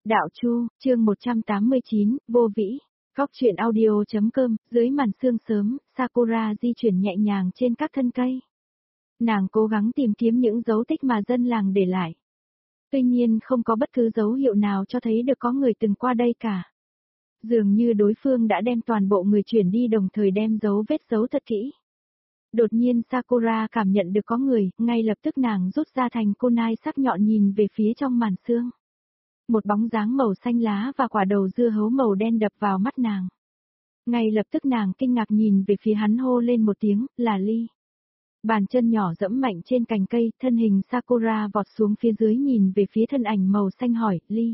Đạo Chu, chương 189, vô vĩ. Góc truyện audio.com, dưới màn sương sớm, Sakura di chuyển nhẹ nhàng trên các thân cây. Nàng cố gắng tìm kiếm những dấu tích mà dân làng để lại. Tuy nhiên không có bất cứ dấu hiệu nào cho thấy được có người từng qua đây cả. Dường như đối phương đã đem toàn bộ người chuyển đi đồng thời đem dấu vết giấu thật kỹ. Đột nhiên Sakura cảm nhận được có người, ngay lập tức nàng rút ra thành kunai sắc nhọn nhìn về phía trong màn sương. Một bóng dáng màu xanh lá và quả đầu dưa hấu màu đen đập vào mắt nàng. Ngay lập tức nàng kinh ngạc nhìn về phía hắn hô lên một tiếng, là Ly. Bàn chân nhỏ dẫm mạnh trên cành cây, thân hình Sakura vọt xuống phía dưới nhìn về phía thân ảnh màu xanh hỏi, Ly.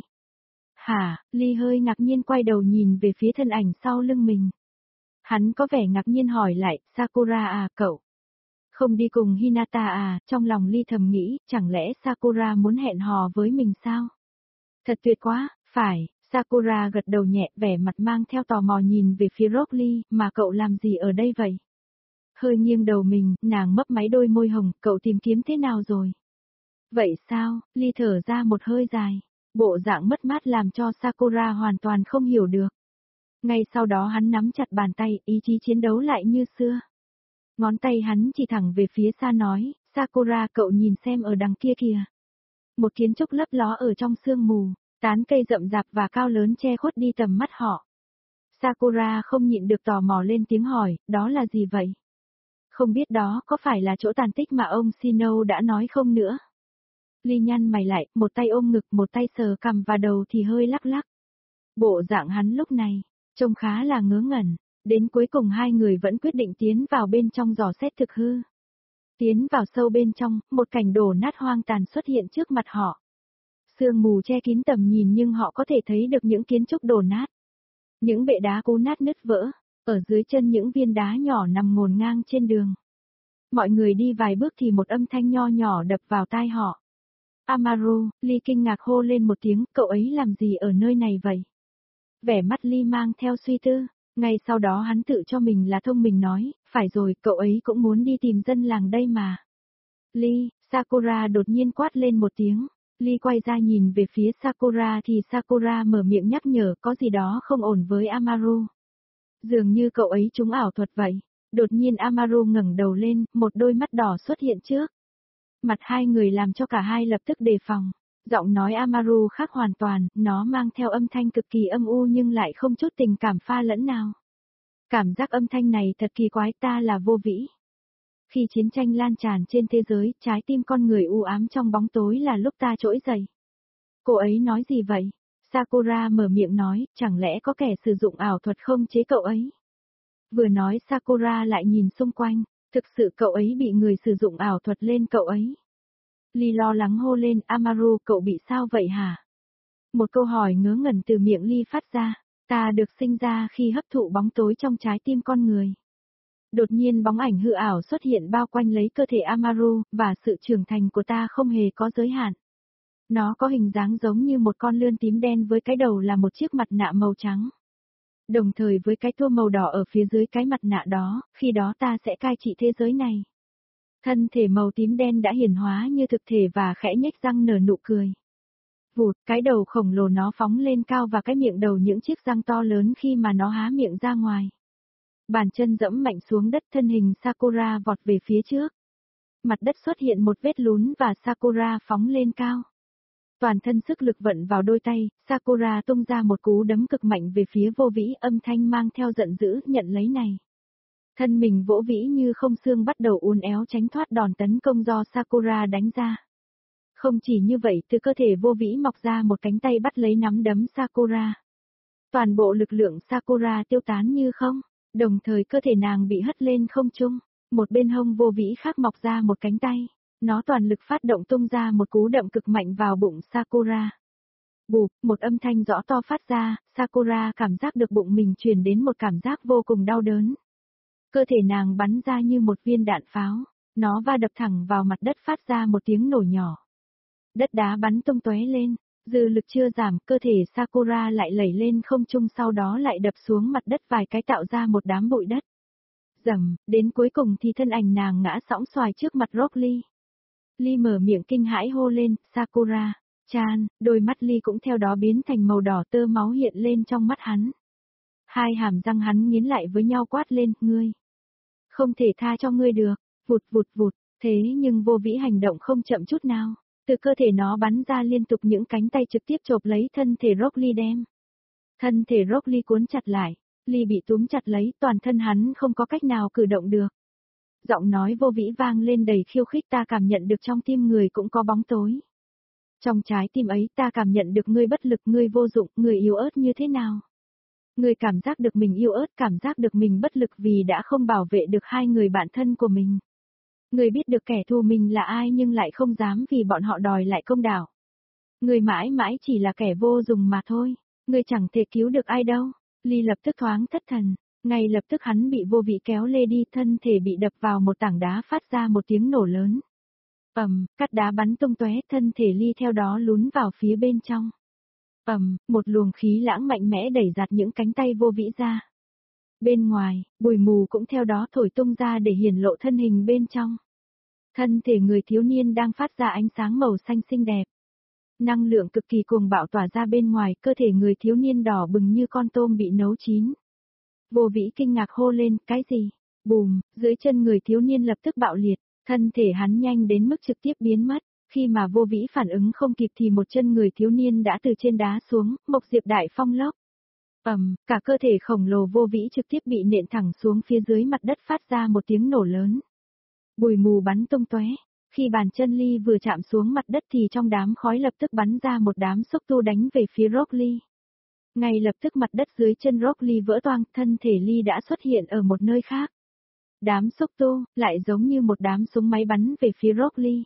Hả, Ly hơi ngạc nhiên quay đầu nhìn về phía thân ảnh sau lưng mình. Hắn có vẻ ngạc nhiên hỏi lại, Sakura à, cậu. Không đi cùng Hinata à, trong lòng Ly thầm nghĩ, chẳng lẽ Sakura muốn hẹn hò với mình sao? Thật tuyệt quá, phải, Sakura gật đầu nhẹ vẻ mặt mang theo tò mò nhìn về phía Rock Ly, mà cậu làm gì ở đây vậy? Hơi nghiêng đầu mình, nàng mấp máy đôi môi hồng, cậu tìm kiếm thế nào rồi? Vậy sao, Ly thở ra một hơi dài, bộ dạng mất mát làm cho Sakura hoàn toàn không hiểu được. Ngay sau đó hắn nắm chặt bàn tay, ý chí chiến đấu lại như xưa. Ngón tay hắn chỉ thẳng về phía xa nói, Sakura cậu nhìn xem ở đằng kia kìa. Một kiến trúc lấp ló ở trong sương mù, tán cây rậm rạp và cao lớn che khuất đi tầm mắt họ. Sakura không nhịn được tò mò lên tiếng hỏi, đó là gì vậy? Không biết đó có phải là chỗ tàn tích mà ông Shino đã nói không nữa? Ly nhăn mày lại, một tay ôm ngực, một tay sờ cằm và đầu thì hơi lắc lắc. Bộ dạng hắn lúc này, trông khá là ngớ ngẩn, đến cuối cùng hai người vẫn quyết định tiến vào bên trong dò xét thực hư. Tiến vào sâu bên trong, một cảnh đổ nát hoang tàn xuất hiện trước mặt họ. Sương mù che kín tầm nhìn nhưng họ có thể thấy được những kiến trúc đổ nát. Những bệ đá cũ nát nứt vỡ, ở dưới chân những viên đá nhỏ nằm ngổn ngang trên đường. Mọi người đi vài bước thì một âm thanh nho nhỏ đập vào tai họ. Amaru, Ly kinh ngạc hô lên một tiếng, cậu ấy làm gì ở nơi này vậy? Vẻ mắt Ly mang theo suy tư, ngay sau đó hắn tự cho mình là thông minh nói, phải rồi, cậu ấy cũng muốn đi tìm dân làng đây mà. Ly, Sakura đột nhiên quát lên một tiếng. Ly quay ra nhìn về phía Sakura thì Sakura mở miệng nhắc nhở có gì đó không ổn với Amaru. Dường như cậu ấy trúng ảo thuật vậy. Đột nhiên Amaru ngẩng đầu lên, một đôi mắt đỏ xuất hiện trước. Mặt hai người làm cho cả hai lập tức đề phòng. Giọng nói Amaru khác hoàn toàn, nó mang theo âm thanh cực kỳ âm u nhưng lại không chút tình cảm pha lẫn nào. Cảm giác âm thanh này thật kỳ quái, ta là vô vĩ. Khi chiến tranh lan tràn trên thế giới, trái tim con người u ám trong bóng tối là lúc ta trỗi dậy. Cô ấy nói gì vậy? Sakura mở miệng nói, chẳng lẽ có kẻ sử dụng ảo thuật không chế cậu ấy? Vừa nói Sakura lại nhìn xung quanh, thực sự cậu ấy bị người sử dụng ảo thuật lên cậu ấy. Ly lo lắng hô lên, Amaru cậu bị sao vậy hả? Một câu hỏi ngớ ngẩn từ miệng Ly phát ra, ta được sinh ra khi hấp thụ bóng tối trong trái tim con người. Đột nhiên bóng ảnh hư ảo xuất hiện bao quanh lấy cơ thể Amaru, và sự trưởng thành của ta không hề có giới hạn. Nó có hình dáng giống như một con lươn tím đen với cái đầu là một chiếc mặt nạ màu trắng. Đồng thời với cái tua màu đỏ ở phía dưới cái mặt nạ đó, khi đó ta sẽ cai trị thế giới này. Thân thể màu tím đen đã hiển hóa như thực thể và khẽ nhếch răng nở nụ cười. Vụt, cái đầu khổng lồ nó phóng lên cao và cái miệng đầu những chiếc răng to lớn khi mà nó há miệng ra ngoài. Bàn chân dẫm mạnh xuống đất, thân hình Sakura vọt về phía trước. Mặt đất xuất hiện một vết lún và Sakura phóng lên cao. Toàn thân sức lực vận vào đôi tay, Sakura tung ra một cú đấm cực mạnh về phía vô vĩ, âm thanh mang theo giận dữ, nhận lấy này. Thân mình vỗ vĩ như không xương bắt đầu uốn éo tránh thoát đòn tấn công do Sakura đánh ra. Không chỉ như vậy, từ cơ thể vô vĩ mọc ra một cánh tay bắt lấy nắm đấm Sakura. Toàn bộ lực lượng Sakura tiêu tán như không. Đồng thời cơ thể nàng bị hất lên không trung, một bên hông vô vĩ khác mọc ra một cánh tay, nó toàn lực phát động tung ra một cú đậm cực mạnh vào bụng Sakura. Bụp, một âm thanh rõ to phát ra, Sakura cảm giác được bụng mình truyền đến một cảm giác vô cùng đau đớn. Cơ thể nàng bắn ra như một viên đạn pháo, nó va đập thẳng vào mặt đất phát ra một tiếng nổ nhỏ. Đất đá bắn tung tóe lên. Dư lực chưa giảm, cơ thể Sakura lại lẩy lên không trung sau đó lại đập xuống mặt đất vài cái tạo ra một đám bụi đất. Rầm, đến cuối cùng thì thân ảnh nàng ngã sõng xoài trước mặt Rock Ly. Ly mở miệng kinh hãi hô lên, Sakura, Chan, đôi mắt Ly cũng theo đó biến thành màu đỏ, tơ máu hiện lên trong mắt hắn. Hai hàm răng hắn nghiến lại với nhau quát lên, ngươi. Không thể tha cho ngươi được, vụt vụt vụt, thế nhưng Vô Vĩ hành động không chậm chút nào. Từ cơ thể nó bắn ra liên tục những cánh tay trực tiếp chộp lấy thân thể Rock Lee đem. Thân thể Rock Lee cuốn chặt lại, Lee bị túm chặt lấy, toàn thân hắn không có cách nào cử động được. Giọng nói Vô Vĩ vang lên đầy khiêu khích, ta cảm nhận được trong tim người cũng có bóng tối. Trong trái tim ấy ta cảm nhận được ngươi bất lực, ngươi vô dụng, ngươi yếu ớt như thế nào. Ngươi cảm giác được mình yếu ớt, cảm giác được mình bất lực vì đã không bảo vệ được hai người bạn thân của mình. Ngươi biết được kẻ thù mình là ai nhưng lại không dám vì bọn họ đòi lại công đạo. Ngươi mãi mãi chỉ là kẻ vô dụng mà thôi, ngươi chẳng thể cứu được ai đâu. Lee lập tức thoáng thất thần, ngay lập tức hắn bị Vô Vĩ kéo lê đi, thân thể bị đập vào một tảng đá phát ra một tiếng nổ lớn. Cát đá bắn tung tóe, thân thể Lee theo đó lún vào phía bên trong. Một luồng khí lãng mạnh mẽ đẩy giạt những cánh tay Vô Vĩ ra. Bên ngoài, bụi mù cũng theo đó thổi tung ra để hiển lộ thân hình bên trong. Thân thể người thiếu niên đang phát ra ánh sáng màu xanh xinh đẹp. Năng lượng cực kỳ cuồng bạo tỏa ra bên ngoài, cơ thể người thiếu niên đỏ bừng như con tôm bị nấu chín. Vô Vĩ kinh ngạc hô lên, cái gì? Bùm, dưới chân người thiếu niên lập tức bạo liệt, thân thể hắn nhanh đến mức trực tiếp biến mất. Khi mà Vô Vĩ phản ứng không kịp thì một chân người thiếu niên đã từ trên đá xuống, Mộc Diệp Đại Phong lốc. Cả cơ thể khổng lồ Vô Vĩ trực tiếp bị nện thẳng xuống phía dưới mặt đất, phát ra một tiếng nổ lớn. Bụi mù bắn tung tóe. Khi bàn chân Lee vừa chạm xuống mặt đất thì trong đám khói lập tức bắn ra một đám xúc tu đánh về phía Rock Lee. Ngay lập tức mặt đất dưới chân Rock Lee vỡ toang, thân thể Lee đã xuất hiện ở một nơi khác. Đám xúc tu lại giống như một đám súng máy bắn về phía Rock Lee.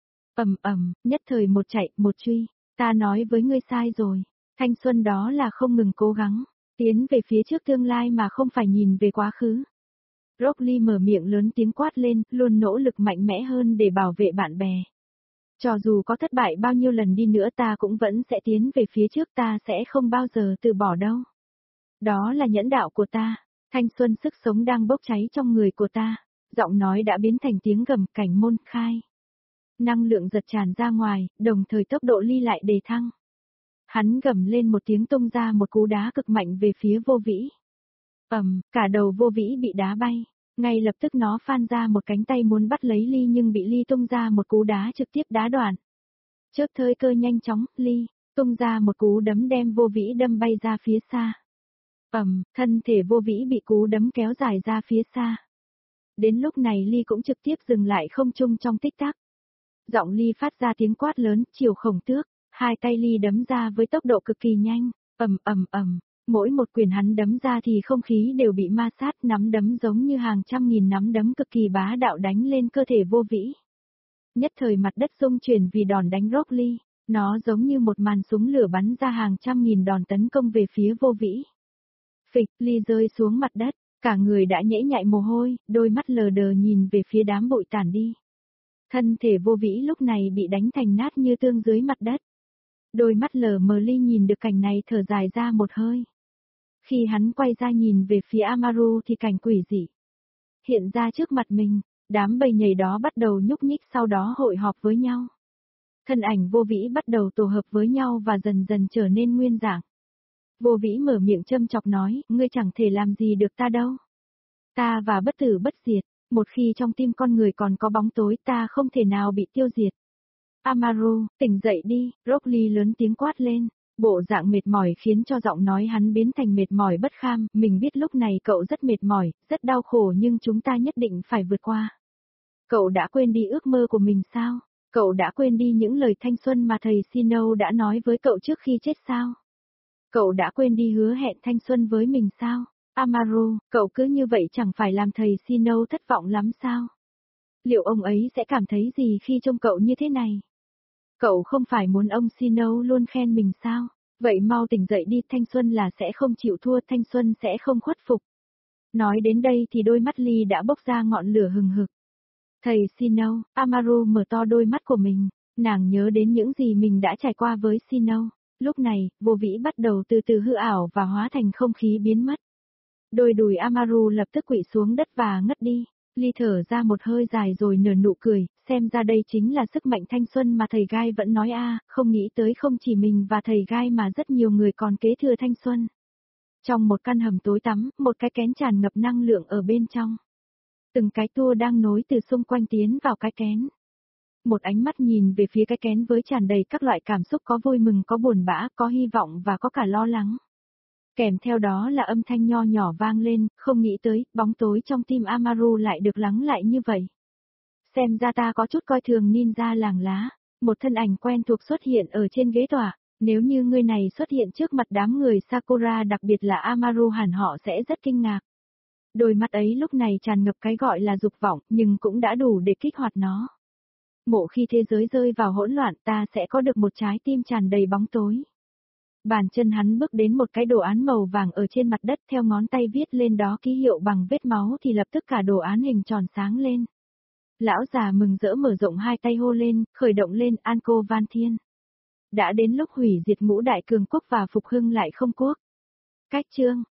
Nhất thời một chạy, một truy. Ta nói với ngươi sai rồi. Thanh xuân đó là không ngừng cố gắng, tiến về phía trước tương lai mà không phải nhìn về quá khứ. Rock Lee mở miệng lớn tiếng quát lên, luôn nỗ lực mạnh mẽ hơn để bảo vệ bạn bè. Cho dù có thất bại bao nhiêu lần đi nữa ta cũng vẫn sẽ tiến về phía trước, ta sẽ không bao giờ từ bỏ đâu. Đó là nhẫn đạo của ta, thanh xuân sức sống đang bốc cháy trong người của ta. Giọng nói đã biến thành tiếng gầm, cảnh môn khai. Năng lượng giật tràn ra ngoài, đồng thời tốc độ Lee lại đề thăng. Hắn gầm lên một tiếng tung ra một cú đá cực mạnh về phía Vô Vĩ. Cả đầu Vô Vĩ bị đá bay. Ngay lập tức nó phan ra một cánh tay muốn bắt lấy Lee nhưng bị Lee tung ra một cú đá trực tiếp đá đoạn. Chớp thời cơ nhanh chóng, Lee tung ra một cú đấm đem Vô Vĩ đâm bay ra phía xa. Thân thể Vô Vĩ bị cú đấm kéo dài ra phía xa. Đến lúc này Lee cũng trực tiếp dừng lại không trung trong tích tắc. Giọng Lee phát ra tiếng quát lớn, chiều khổng tước, hai tay Lee đấm ra với tốc độ cực kỳ nhanh. Mỗi một quyền hắn đấm ra thì không khí đều bị ma sát, nắm đấm giống như hàng trăm nghìn nắm đấm cực kỳ bá đạo đánh lên cơ thể Vô Vĩ. Nhất thời mặt đất rung chuyển vì đòn đánh Rock Lee, nó giống như một màn súng lửa bắn ra hàng trăm nghìn đòn tấn công về phía Vô Vĩ. Phịch, Lee rơi xuống mặt đất, cả người đã nhễ nhại mồ hôi, đôi mắt lờ đờ nhìn về phía đám bụi tản đi. Thân thể Vô Vĩ lúc này bị đánh thành nát như tương dưới mặt đất. Đôi mắt lờ mờ Lee nhìn được cảnh này thở dài ra một hơi. Khi hắn quay ra nhìn về phía Amaru thì cảnh quỷ dị hiện ra trước mặt mình, đám bầy nhảy đó bắt đầu nhúc nhích sau đó hội họp với nhau. Thân ảnh Vô Vĩ bắt đầu tổ hợp với nhau và dần dần trở nên nguyên dạng. Vô Vĩ mở miệng châm chọc nói, ngươi chẳng thể làm gì được ta đâu. Ta và bất tử bất diệt, một khi trong tim con người còn có bóng tối ta không thể nào bị tiêu diệt. Amaru, tỉnh dậy đi, Rock Lee lớn tiếng quát lên. Bộ dạng mệt mỏi khiến cho giọng nói hắn biến thành mệt mỏi bất kham, mình biết lúc này cậu rất mệt mỏi, rất đau khổ nhưng chúng ta nhất định phải vượt qua. Cậu đã quên đi ước mơ của mình sao? Cậu đã quên đi những lời thanh xuân mà thầy Sino đã nói với cậu trước khi chết sao? Cậu đã quên đi hứa hẹn thanh xuân với mình sao? Amaru, cậu cứ như vậy chẳng phải làm thầy Sino thất vọng lắm sao? Liệu ông ấy sẽ cảm thấy gì khi trông cậu như thế này? Cậu không phải muốn ông Sino luôn khen mình sao? Vậy mau tỉnh dậy đi, thanh xuân là sẽ không chịu thua, thanh xuân sẽ không khuất phục. Nói đến đây thì đôi mắt Lee đã bốc ra ngọn lửa hừng hực. Thầy Sino, Amaru mở to đôi mắt của mình, nàng nhớ đến những gì mình đã trải qua với Sino. Lúc này, Vô Vĩ bắt đầu từ từ hư ảo và hóa thành không khí biến mất. Đôi đùi Amaru lập tức quỵ xuống đất và ngất đi. Ly thở ra một hơi dài rồi nở nụ cười, xem ra đây chính là sức mạnh thanh xuân mà thầy gai vẫn nói không nghĩ tới không chỉ mình và thầy gai mà rất nhiều người còn kế thừa thanh xuân. Trong một căn hầm tối tăm, một cái kén tràn ngập năng lượng ở bên trong. Từng cái tua đang nối từ xung quanh tiến vào cái kén. Một ánh mắt nhìn về phía cái kén với tràn đầy các loại cảm xúc, có vui mừng, có buồn bã, có hy vọng và có cả lo lắng. Kèm theo đó là âm thanh nho nhỏ vang lên, không nghĩ tới, bóng tối trong tim Amaru lại được lắng lại như vậy. Xem ra ta có chút coi thường ninja làng lá. Một thân ảnh quen thuộc xuất hiện ở trên ghế tòa. Nếu như người này xuất hiện trước mặt đám người Sakura, đặc biệt là Amaru, hẳn họ sẽ rất kinh ngạc. Đôi mắt ấy lúc này tràn ngập cái gọi là dục vọng, nhưng cũng đã đủ để kích hoạt nó. Mộ khi thế giới rơi vào hỗn loạn, ta sẽ có được một trái tim tràn đầy bóng tối. Bàn chân hắn bước đến một cái đồ án màu vàng ở trên mặt đất, theo ngón tay viết lên đó ký hiệu bằng vết máu thì lập tức cả đồ án hình tròn sáng lên. Lão già mừng rỡ mở rộng hai tay hô lên, khởi động lên Anko Van Thiên. Đã đến lúc hủy diệt ngũ đại cường quốc và phục hưng lại không quốc. Cách chương